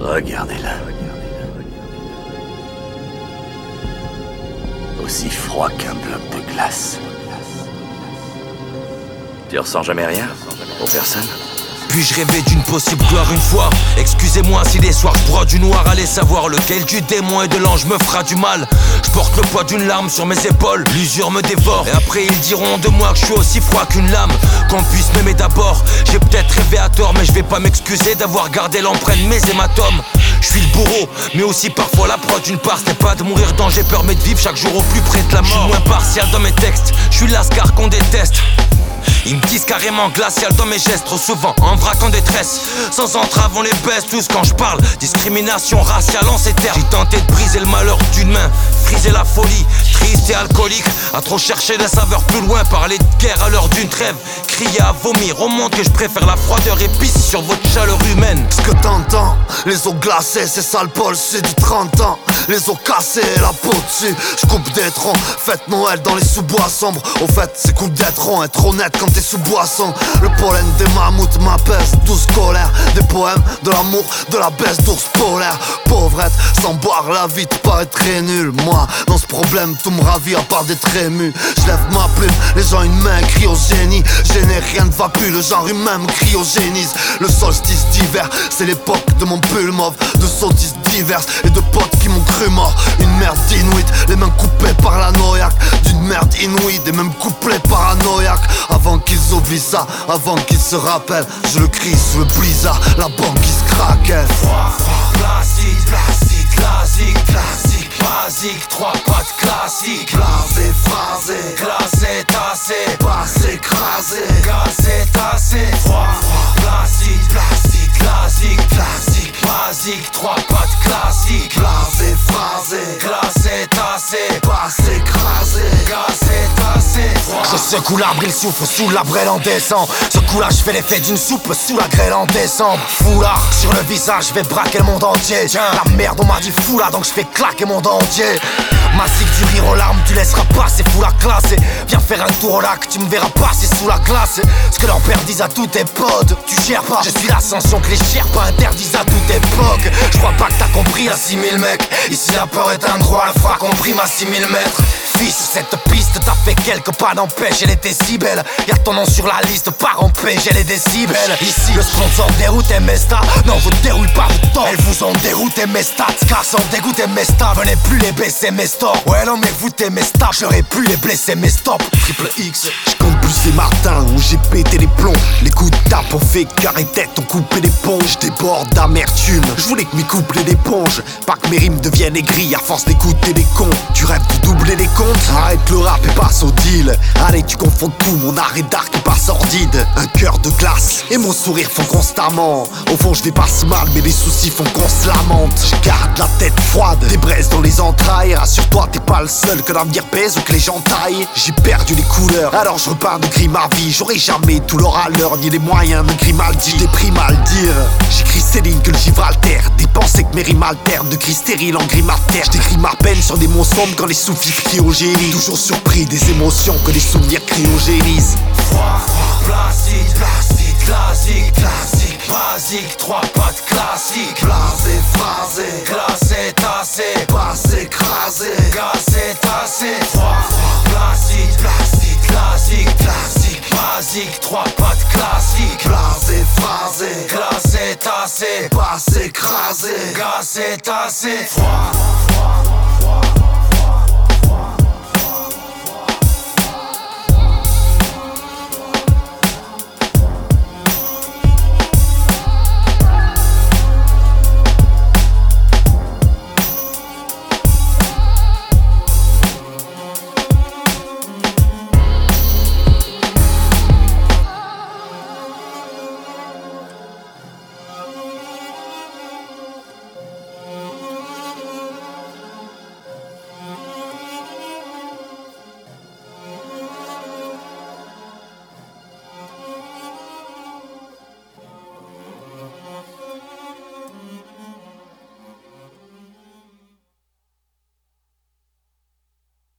Regardez-la. Aussi froid qu'un bloc de glace. Tu ressens jamais rien? Aux personnes? Puis-je rêver d'une possible gloire une fois? Excusez-moi si les soirs je broie du noir. Allez savoir lequel du démon et de l'ange me fera du mal. Je porte le poids d'une larme sur mes épaules. L'usure me dévore. Et après ils diront de moi que je suis aussi froid qu'une lame. Qu'on puisse m'aimer d'abord. J'ai peut-être rêvé à tort, mais je vais pas m'excuser d'avoir gardé l'empreinte de mes hématomes. Je suis le bourreau, mais aussi parfois la proie. D'une part, ce n'est pas de mourir dans j'ai peur, mais de vivre chaque jour au plus près de la mort. Je suis moins partial dans mes textes. Je suis l'ascar qu'on déteste. Ils me disent carrément glacial dans mes gestes. Trop souvent en vrac en détresse. Sans entrave on les baisse tous quand je parle. Discrimination raciale en ces termes. J'ai tenté de briser le malheur d'une main, friser la folie, triste et alcoolique. À trop chercher des saveurs plus loin. Parler de guerre à l'heure d'une trêve. Crier à vomir, on montre que je préfère la froideur épice sur votre chaleur humaine. Ce que t'entends, les os glacés, c'est sale Paul, c'est du 30 ans. Les os cassés, la peau dessus. Je coupe des troncs, fête Noël dans les sous-bois sombres. Au fait, c'est coup d'être rond, être honnête quand t'es sous boisson. Le pollen des mammouths m'apaise, douce colère. Des poèmes, de l'amour, de la baisse d'ours polaire. Pauvrette, sans boire la vie te paraît très nul. Moi, dans ce problème, tout me ravit à part d'être ému. Je lève ma plume, les gens une main crient au génie. Gêné, rien ne va plus, le genre humain me cryogénise. Le solstice d'hiver, c'est l'époque de mon pull mauve. De sottises diverses et de potes qui m'ont cru mort. Une merde inuite, les mains coupées par la noyaque. D'une merde inouïe, des mêmes couplets paranoïaques. Avant qu'ils oublient ça, avant qu'ils se rappellent, je le crie sous le blizzard, la banque qui se craquelle. Froid, classique, classique, classique, classique, basique, trois pattes classiques. Blasé, phrasé, Glacé, tassé, pas écrasé, gazé, tassé. Froid, classique, classique, classique, classique, basique, trois pattes classiques. blasé, phrasé, Glacé, tassé, pas écrasé. gazé, tassé. Je secoue l'arbre, il souffle sous la brêle en décembre. Ce coup-là, je fais l'effet d'une soupe sous la grêle en décembre. Foulard sur le visage, je vais braquer le monde entier. La merde, on m'a dit fou là, donc je fais claquer mon monde entier. Massique du rire aux larmes, tu laisseras passer, fou la classe. Viens faire un tour au lac, tu me verras passer sous la glace. Ce que leurs pères disent à tous tes potes, tu gères pas. Je suis l'ascension que les Sherpas interdisent à toute époque. Je crois pas que t'as compris à 6000 mecs. Ici la peur est un droit, le fera compris à 6000 mètres. Fils, sur cette piste, t'as fait quelques pas d'empêche, elle était si belle. Y'a ton nom sur la liste, par empêche, elle est décibels. Ici, le sponsor déroute Mesta. Non, vous déroule pas vos temps. Elles vous ont dérouté mes stats. Car sans dégoûter mes stats, venez plus les baisser mes stores. Ouais, non, mais vous t'es mes stats, j'aurais pu les blesser mes stops. Triple X. J'compte plus ces matins où j'ai pété les plombs. Les coups de tape ont fait carré tête, ont coupé les ponts. J'déborde d'amertume, j'voulais que mes couplets d'éponge. Pas que mes rimes deviennent aigries à force d'écouter les cons. Tu rêves de doubler les comptes? Arrête le rap et passe au deal. Allez, tu confonds tout, mon art est dark et pas sordide. Un cœur de glace et mon sourire font constamment. Au fond je dépasse mal mais les soucis font qu'on se lamente. Je garde la tête froide, des braises dans les entrailles. Rassure-toi t'es pas le seul que l'avenir pèse ou que les gens taillent. J'ai perdu les couleurs, alors je repars de gris ma vie. J'aurai jamais tout leur à l'heure ni les moyens de Grimaldi. J'ai pris mal dire, j'écris Céline que le Gibraltar. Des pensées que mes rimes alternent, de gris stérile en gris terre. J'écris ma peine sur des mots sombres quand les souffles cryogénisent. Toujours surpris des émotions que les souvenirs cryogénisent. Froid, classique, classique, classique, classique, basique, trois pattes classiques. Blasé, phrasé, Glacé, tassé, pas écrasé. gazé, tassé. Froid, classique, classique, classique, classique, basique, trois pattes classiques. Blasé, phrasé, Glacé, tassé, pas écrasé. gazé, tassé. Froid,